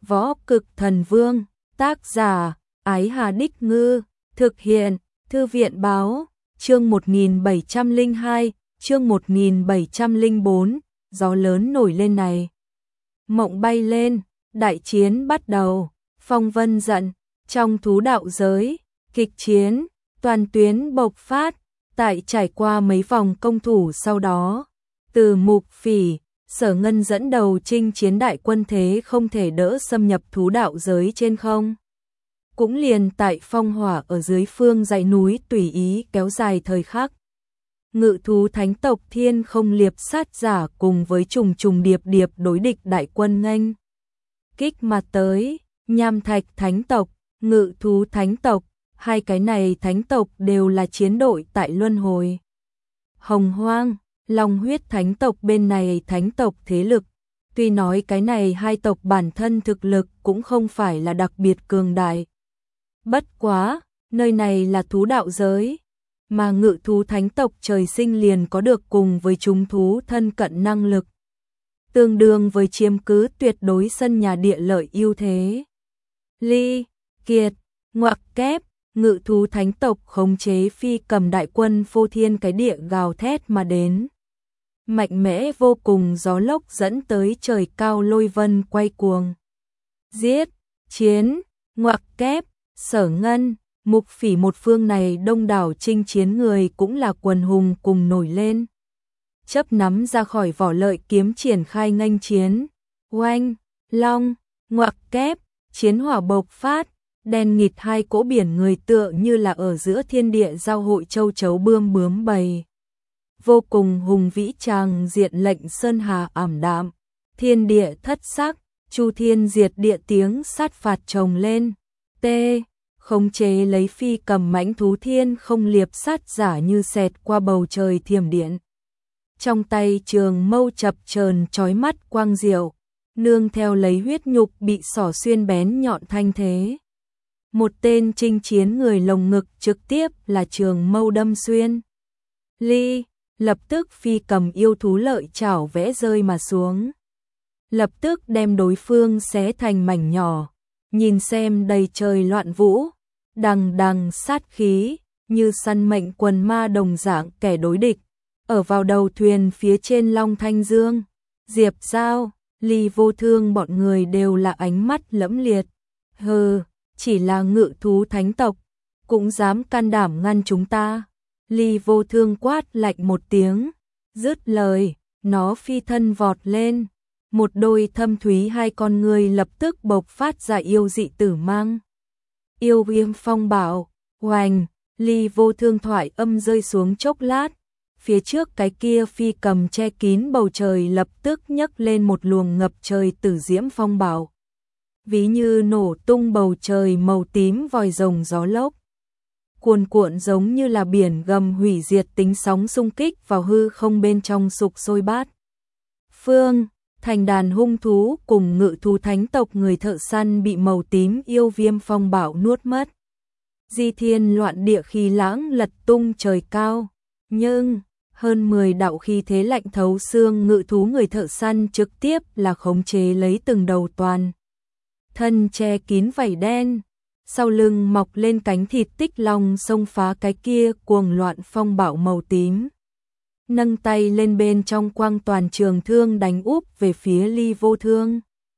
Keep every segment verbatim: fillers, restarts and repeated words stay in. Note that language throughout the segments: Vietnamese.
Võ Cực Thần Vương, tác giả, Ái Hà Đích Ngư, thực hiện, Thư viện Báo, chương một nghìn bảy trăm lẻ hai, chương một nghìn bảy trăm lẻ bốn, gió lớn nổi lên này. Mộng bay lên, đại chiến bắt đầu, phong vân giận, trong thú đạo giới, kịch chiến, toàn tuyến bộc phát, tại trải qua mấy vòng công thủ sau đó, từ Mục Phỉ, Sở Ngân dẫn đầu chinh chiến đại quân thế không thể đỡ xâm nhập thú đạo giới trên không. Cũng liền tại phong hỏa ở dưới phương dãy núi tùy ý kéo dài thời khắc. Ngự thú thánh tộc Thiên Không Liệp sát giả cùng với trùng trùng điệp điệp đối địch đại quân nghênh kích mà tới, Nham Thạch thánh tộc, Ngự thú thánh tộc, hai cái này thánh tộc đều là chiến đội tại luân hồi. Hồng Hoang, Long Huyết thánh tộc bên này thánh tộc thế lực, tuy nói cái này hai tộc bản thân thực lực cũng không phải là đặc biệt cường đại. Bất quá, nơi này là thú đạo giới, mà ngự thú thánh tộc trời sinh liền có được cùng với chúng thú thân cận năng lực, tương đương với chiếm cứ tuyệt đối sân nhà địa lợi ưu thế. Ly, Kiệt, ngoặc kép, ngự thú thánh tộc khống chế phi cầm đại quân phô thiên cái địa gào thét mà đến. Mạnh mẽ vô cùng, gió lốc dẫn tới trời cao lôi vân quay cuồng. Giết, chiến, ngoặc kép, Sở Ngân, Mục Phỉ một phương này đông đảo chinh chiến người cũng là quần hùng cùng nổi lên. Chấp nắm ra khỏi vỏ lợi kiếm triển khai nghênh chiến. Oanh, long, ngoặc kép, chiến hỏa bộc phát, đen nghịt hai cỗ biển người tựa như là ở giữa thiên địa giao hội châu chấu bươm bướm bầy. Vô cùng hùng vĩ tràng diện lệnh sơn hà ảm đạm, thiên địa thất sắc, chu thiên diệt địa tiếng sát phạt chồng lên. T. Khống chế lấy phi cầm mãnh thú Thiên Không Liệp sát giả như xẹt qua bầu trời thiểm điện. Trong tay trường mâu chập chờn chói mắt quang diệu, nương theo lấy huyết nhục bị xỏ xuyên bén nhọn thanh thế. Một tên chinh chiến người lồng ngực trực tiếp là trường mâu đâm xuyên. Ly, lập tức phi cầm yêu thú lợi chảo vẽ rơi mà xuống. Lập tức đem đối phương xé thành mảnh nhỏ. Nhìn xem đầy trời loạn vũ, đằng đằng sát khí, như săn mệnh quần ma đồng dạng kẻ đối địch. Ở vào đầu thuyền phía trên Long Thanh Dương, Diệp Giao, Ly Vô Thương bọn người đều là ánh mắt lẫm liệt. Hừ, chỉ là ngự thú thánh tộc, cũng dám can đảm ngăn chúng ta. Ly Vô Thương quát lạnh một tiếng, dứt lời, nó phi thân vọt lên. Một đôi thâm thúy hai con người lập tức bộc phát ra yêu dị tử mang. Yêu viêm phong bảo, hoành, Ly Vô Thương thoại âm rơi xuống chốc lát. Phía trước cái kia phi cầm che kín bầu trời lập tức nhấc lên một luồng ngập trời tử diễm phong bảo. Ví như nổ tung bầu trời màu tím vòi rồng gió lốc. Cuồn cuộn giống như là biển gầm hủy diệt tính sóng xung kích vào hư không bên trong sục sôi bát. Phương thành đàn hung thú cùng ngự thú thánh tộc người thợ săn bị màu tím yêu viêm phong bạo nuốt mất. Di thiên loạn địa khí lãng lật tung trời cao, nhưng hơn mười đạo khí thế lạnh thấu xương ngự thú người thợ săn trực tiếp là khống chế lấy từng đầu toàn. Thân che kín vảy đen, sau lưng mọc lên cánh thịt tích long xông phá cái kia cuồng loạn phong bạo màu tím. Nâng tay lên bên trong quang toàn trường thương đánh úp về phía Ly Vô Thương.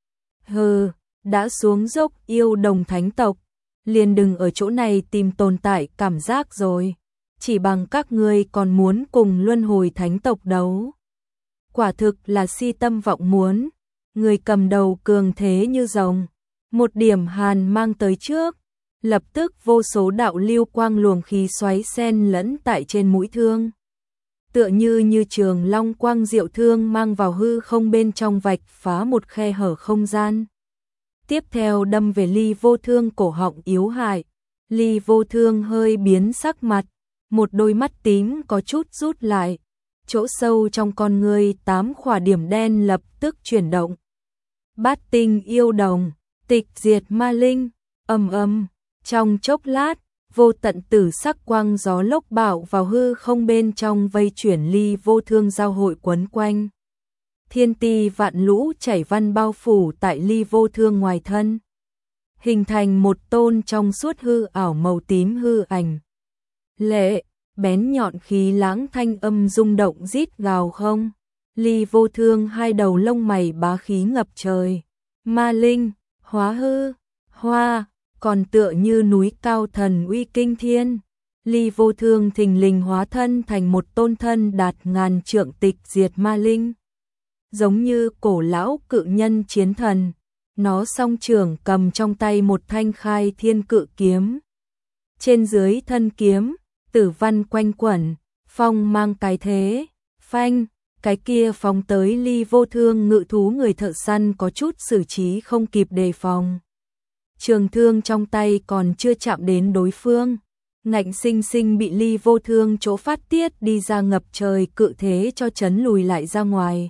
Hừ, đã xuống dốc yêu đồng thánh tộc, liền đừng ở chỗ này tìm tồn tại cảm giác rồi. Chỉ bằng các ngươi còn muốn cùng luân hồi thánh tộc đấu. Quả thực là si tâm vọng muốn, người cầm đầu cường thế như rồng. Một điểm hàn mang tới trước, lập tức vô số đạo lưu quang luồng khí xoáy xen lẫn tại trên mũi thương. Tựa như như trường long quang diệu thương mang vào hư không bên trong vạch phá một khe hở không gian. Tiếp theo đâm về Ly Vô Thương cổ họng yếu hại. Ly Vô Thương hơi biến sắc mặt, một đôi mắt tím có chút rút lại. Chỗ sâu trong con người tám khỏa điểm đen lập tức chuyển động. Bát tinh yêu đồng, tịch diệt ma linh, ầm ầm, trong chốc lát. Vô tận tử sắc quang gió lốc bạo vào hư không bên trong vây chuyển Ly Vô Thương giao hội quấn quanh. thiên ti vạn lũ chảy văn bao phủ tại ly vô thương ngoài thân, hình thành một tôn trong suốt hư ảo màu tím hư ảnh. Lệ, bén nhọn khí lãng thanh âm rung động rít gào không. Ly vô thương hai đầu lông mày bá khí ngập trời. Ma linh, hóa hư, hoa, còn tựa như núi cao thần uy kinh thiên. Ly vô thương thình lình hóa thân thành một tôn thân đạt ngàn trượng tịch diệt ma linh. Giống như cổ lão cự nhân chiến thần, nó song trường cầm trong tay một thanh khai thiên cự kiếm. Trên dưới thân kiếm, tử văn quanh quẩn, phong mang cái thế, phanh, cái kia phóng tới ly vô thương ngự thú người thợ săn có chút xử trí không kịp đề phòng. Trường thương trong tay còn chưa chạm đến đối phương, ngạnh sinh sinh bị ly vô thương chỗ phát tiết đi ra ngập trời cự thế cho chấn lùi lại ra ngoài.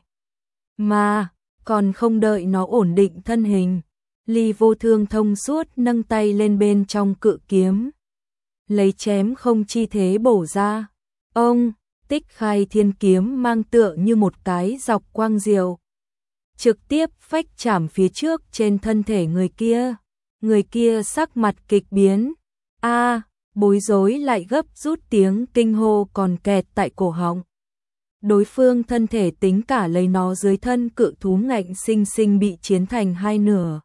Mà, còn không đợi nó ổn định thân hình, ly vô thương thông suốt nâng tay lên bên trong cự kiếm. Lấy chém không chi thế bổ ra. Ông, tích khai thiên kiếm mang tựa như một cái dọc quang diệu. Trực tiếp phách chạm phía trước trên thân thể người kia. Người kia sắc mặt kịch biến. A, bối rối lại gấp rút tiếng kinh hô còn kẹt tại cổ họng. Đối phương thân thể tính cả lấy nó dưới thân cự thú ngạnh sinh sinh bị chiến thành hai nửa.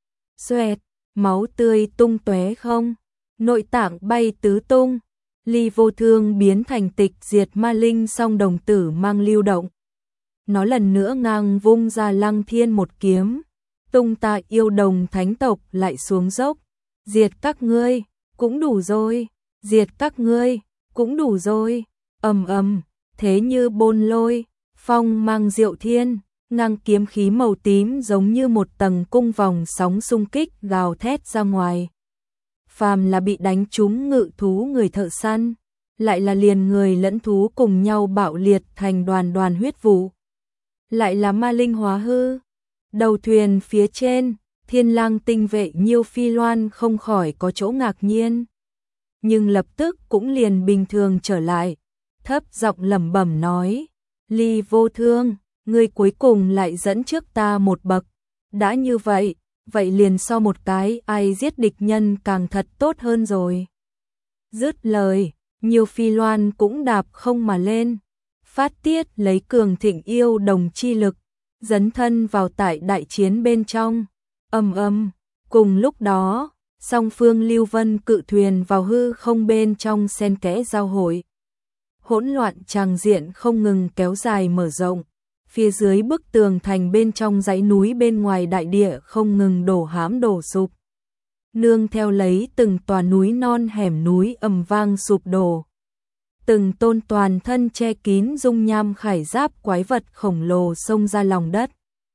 Xoẹt, máu tươi tung tóe không, nội tạng bay tứ tung. Ly vô thương biến thành tịch diệt ma linh song đồng tử mang lưu động. Nó lần nữa ngang vung ra lăng thiên một kiếm. Tung tại yêu đồng thánh tộc lại xuống dốc. Diệt các ngươi, cũng đủ rồi. Diệt các ngươi, cũng đủ rồi. Ầm ầm, thế như bôn lôi, phong mang diệu thiên, ngang kiếm khí màu tím giống như một tầng cung vòng sóng xung kích gào thét ra ngoài. Phàm là bị đánh trúng ngự thú người thợ săn, lại là liền người lẫn thú cùng nhau bạo liệt thành đoàn đoàn huyết vụ. Lại là ma linh hóa hư. Đầu thuyền phía trên, Thiên Lang tinh vệ Nhiêu Phi Loan không khỏi có chỗ ngạc nhiên, nhưng lập tức cũng liền bình thường trở lại, thấp giọng lẩm bẩm nói: "Ly vô thương, ngươi cuối cùng lại dẫn trước ta một bậc, đã như vậy, vậy liền so một cái ai giết địch nhân càng thật tốt hơn rồi." Dứt lời, Nhiêu Phi Loan cũng đạp không mà lên, phát tiết lấy cường thịnh yêu đồng chi lực, dấn thân vào tại đại chiến bên trong. Ầm ầm, cùng lúc đó, song phương lưu vân cự thuyền vào hư không bên trong xen kẽ giao hội. Hỗn loạn tràng diện không ngừng kéo dài mở rộng, phía dưới bức tường thành bên trong dãy núi bên ngoài đại địa không ngừng đổ hãm đổ sụp. Nương theo lấy từng tòa núi non hẻm núi ầm vang sụp đổ. Từng tôn toàn thân che kín dung nham khải giáp quái vật khổng lồ xông ra lòng đất.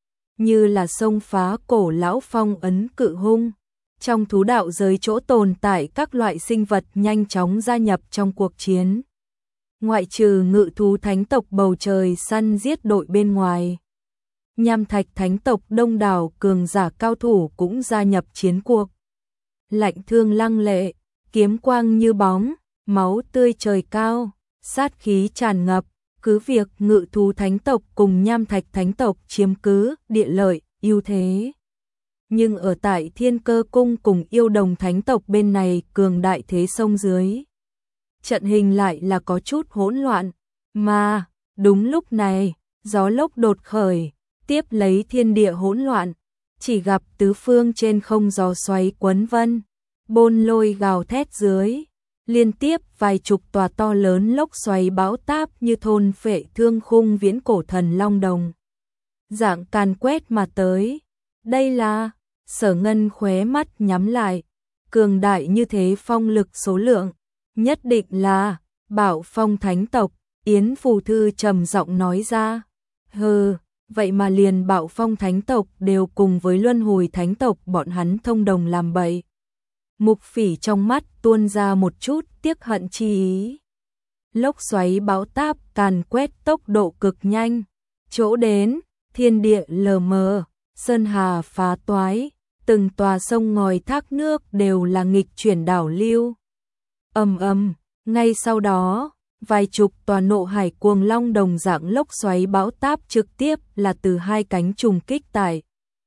Như là xông phá cổ lão phong ấn cự hung. Trong thú đạo giới chỗ tồn tại các loại sinh vật nhanh chóng gia nhập trong cuộc chiến. Ngoại trừ ngự thú thánh tộc bầu trời săn giết đội bên ngoài, Nham Thạch thánh tộc đông đảo cường giả cao thủ cũng gia nhập chiến cuộc. Lạnh thương lăng lệ, kiếm quang như bóng, máu tươi trời cao, sát khí tràn ngập, cứ việc ngự thú thánh tộc cùng Nham Thạch thánh tộc chiếm cứ địa lợi, ưu thế. Nhưng ở tại Thiên Cơ cung cùng yêu đồng thánh tộc bên này cường đại thế sông dưới. Trận hình lại là có chút hỗn loạn, mà, đúng lúc này, gió lốc đột khởi, tiếp lấy thiên địa hỗn loạn, chỉ gặp tứ phương trên không gió xoáy quấn vân, bôn lôi gào thét dưới, liên tiếp vài chục tòa to lớn lốc xoáy bão táp như thôn phệ thương khung viễn cổ thần long đồng. Dạng càn quét mà tới, đây là, Sở Ngân khóe mắt nhắm lại, cường đại như thế phong lực số lượng. Nhất định là Bảo Phong thánh tộc, Yến Phù Thư trầm giọng nói ra. Hừ, vậy mà liền Bảo Phong thánh tộc đều cùng với Luân Hồi thánh tộc bọn hắn thông đồng làm bậy. Mục Phỉ trong mắt tuôn ra một chút tiếc hận chi ý. Lốc xoáy bão táp càn quét tốc độ cực nhanh, chỗ đến, thiên địa lờ mờ, sơn hà phá toái, từng tòa sông ngòi thác nước đều là nghịch chuyển đảo lưu. Ầm ầm, ngay sau đó, vài chục tòa nộ hải cuồng long đồng dạng lốc xoáy bão táp trực tiếp là từ hai cánh trùng kích tại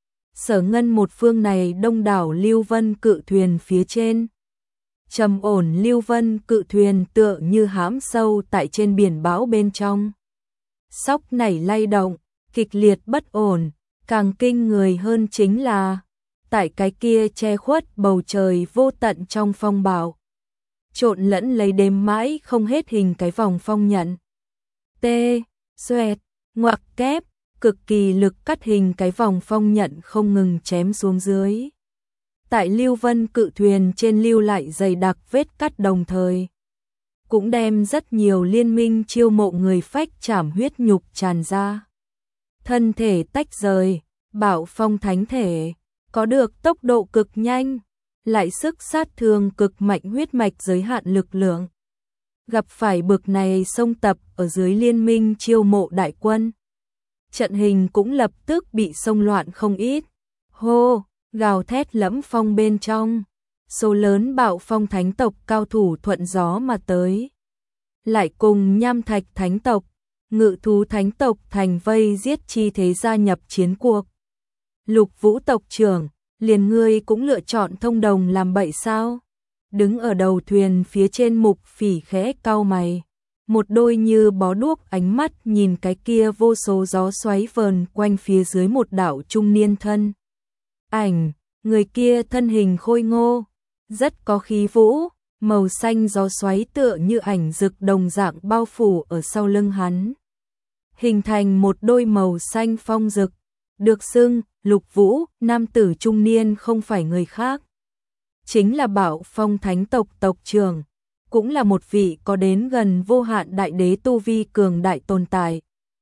Sở Ngân một phương này đông đảo lưu vân cự thuyền phía trên. Trầm ổn lưu vân cự thuyền tựa như hãm sâu tại trên biển bão bên trong. Sóc nảy lay động, kịch liệt bất ổn, càng kinh người hơn chính là tại cái kia che khuất bầu trời vô tận trong phong bão. Trộn lẫn lấy đêm mãi không hết hình cái vòng phong nhận. Tê, xoẹt, ngoặc kép, cực kỳ lực cắt hình cái vòng phong nhận không ngừng chém xuống dưới. Tại lưu vân cự thuyền trên lưu lại dày đặc vết cắt đồng thời. Cũng đem rất nhiều liên minh chiêu mộ người phách chảm huyết nhục tràn ra. Thân thể tách rời, bạo phong thánh thể, có được tốc độ cực nhanh, lại sức sát thương cực mạnh huyết mạch giới hạn lực lượng. Gặp phải bực này xông tập ở dưới liên minh chiêu mộ đại quân. Trận hình cũng lập tức bị xông loạn không ít. Hô, gào thét lẫm phong bên trong. Số lớn bạo phong thánh tộc cao thủ thuận gió mà tới. Lại cùng nham thạch thánh tộc, ngự thú thánh tộc thành vây giết chi thế gia nhập chiến cuộc. Lục Vũ tộc trưởng, liền ngươi cũng lựa chọn thông đồng làm bậy sao? Đứng ở đầu thuyền phía trên Mục Phỉ khẽ cau mày. Một đôi như bó đuốc ánh mắt nhìn cái kia vô số gió xoáy vờn quanh phía dưới một đạo trung niên thân. Ảnh, người kia thân hình khôi ngô, rất có khí vũ, màu xanh gió xoáy tựa như ảnh rực đồng dạng bao phủ ở sau lưng hắn. Hình thành một đôi màu xanh phong rực, được xưng Lục Vũ, nam tử trung niên không phải người khác. Chính là Bạo Phong Thánh tộc tộc trưởng, cũng là một vị có đến gần vô hạn đại đế tu vi cường đại tồn tại.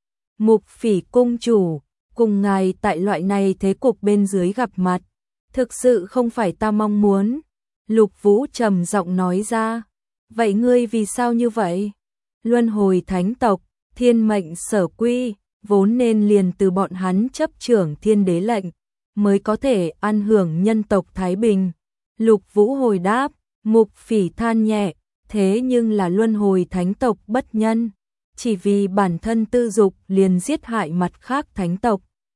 Mục Phỉ cung chủ, cùng ngài tại loại này thế cục bên dưới gặp mặt, thực sự không phải ta mong muốn. Lục Vũ trầm giọng nói ra, vậy ngươi vì sao như vậy? Luân hồi thánh tộc, thiên mệnh sở quy, vốn nên liền từ bọn hắn chấp trưởng thiên đế lệnh, mới có thể ăn hưởng nhân tộc Thái Bình. Lục Vũ hồi đáp, Mục Phỉ than nhẹ, thế nhưng là luân hồi thánh tộc bất nhân, chỉ vì bản thân tư dục liền giết hại mặt khác thánh tộc.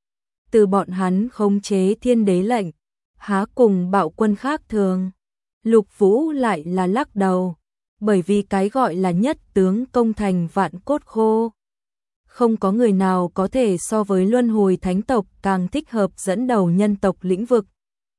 Từ bọn hắn khống chế thiên đế lệnh, há cùng bạo quân khác thường. Lục Vũ lại là lắc đầu, bởi vì cái gọi là nhất tướng công thành vạn cốt khô. Không có người nào có thể so với luân hồi thánh tộc càng thích hợp dẫn đầu nhân tộc lĩnh vực.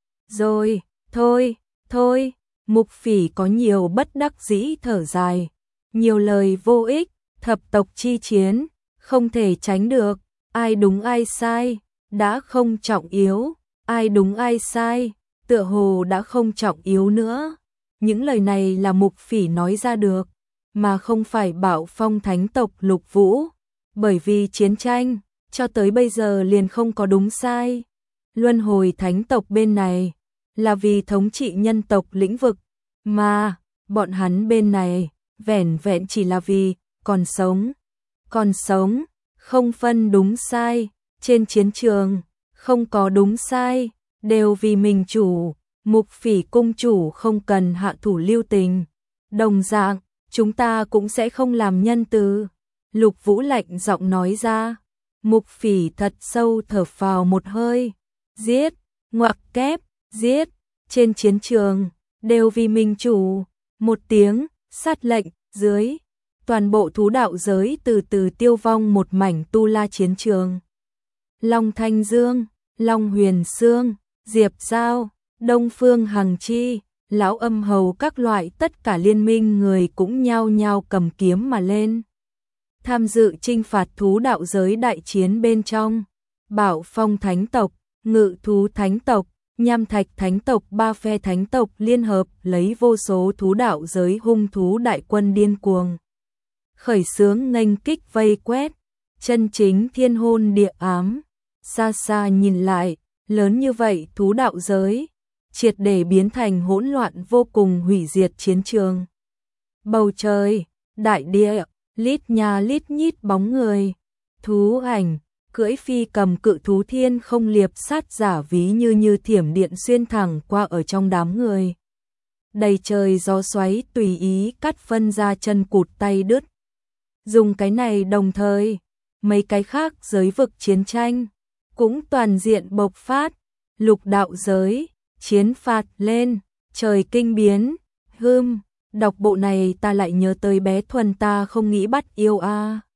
Rồi, thôi, thôi, Mục Phỉ có nhiều bất đắc dĩ thở dài, nhiều lời vô ích, thập tộc chi chiến, không thể tránh được, ai đúng ai sai, đã không trọng yếu, ai đúng ai sai, tựa hồ đã không trọng yếu nữa. Những lời này là Mục Phỉ nói ra được, mà không phải Bạo Phong Thánh tộc Lục Vũ, bởi vì chiến tranh, cho tới bây giờ liền không có đúng sai. Luân hồi thánh tộc bên này, là vì thống trị nhân tộc lĩnh vực, mà, bọn hắn bên này, vẻn vẹn chỉ là vì, còn sống. Còn sống, không phân đúng sai, trên chiến trường, không có đúng sai, đều vì mình chủ. Mục Phỉ cung chủ không cần hạ thủ lưu tình. Đồng dạng, chúng ta cũng sẽ không làm nhân từ. Lục Vũ lạnh giọng nói ra. Mục Phỉ thật sâu thở phào một hơi. Giết, ngoặc kép, giết, trên chiến trường, đều vì mình chủ. Một tiếng, sát lệnh, dưới. Toàn bộ thú đạo giới từ từ tiêu vong một mảnh tu la chiến trường. Long Thanh Dương, Long Huyền Sương, Diệp Giao, Đông Phương Hằng Chi, Lão Âm Hầu các loại tất cả liên minh người cũng nhao nhao cầm kiếm mà lên. Tham dự chinh phạt thú đạo giới đại chiến bên trong, Bảo Phong Thánh tộc, Ngự Thú Thánh tộc, Nham Thạch Thánh tộc ba phe thánh tộc liên hợp lấy vô số thú đạo giới hung thú đại quân điên cuồng. Khởi xướng nghênh kích vây quét, chân chính thiên hôn địa ám, xa xa nhìn lại, lớn như vậy thú đạo giới, triệt để biến thành hỗn loạn vô cùng hủy diệt chiến trường. Bầu trời, đại địa, lít nhà lít nhít bóng người, thú ảnh, cưỡi phi cầm cự thú thiên không liệp sát giả ví như như thiểm điện xuyên thẳng qua ở trong đám người. Đầy trời gió xoáy tùy ý cắt phân ra chân cụt tay đứt, Dùng cái này đồng thời, mấy cái khác giới vực chiến tranh cũng toàn diện bộc phát, lục đạo giới, chiến phạt lên, trời kinh biến, hưm, đọc bộ này ta lại nhớ tới bé Thuần ta không nghĩ bắt yêu a.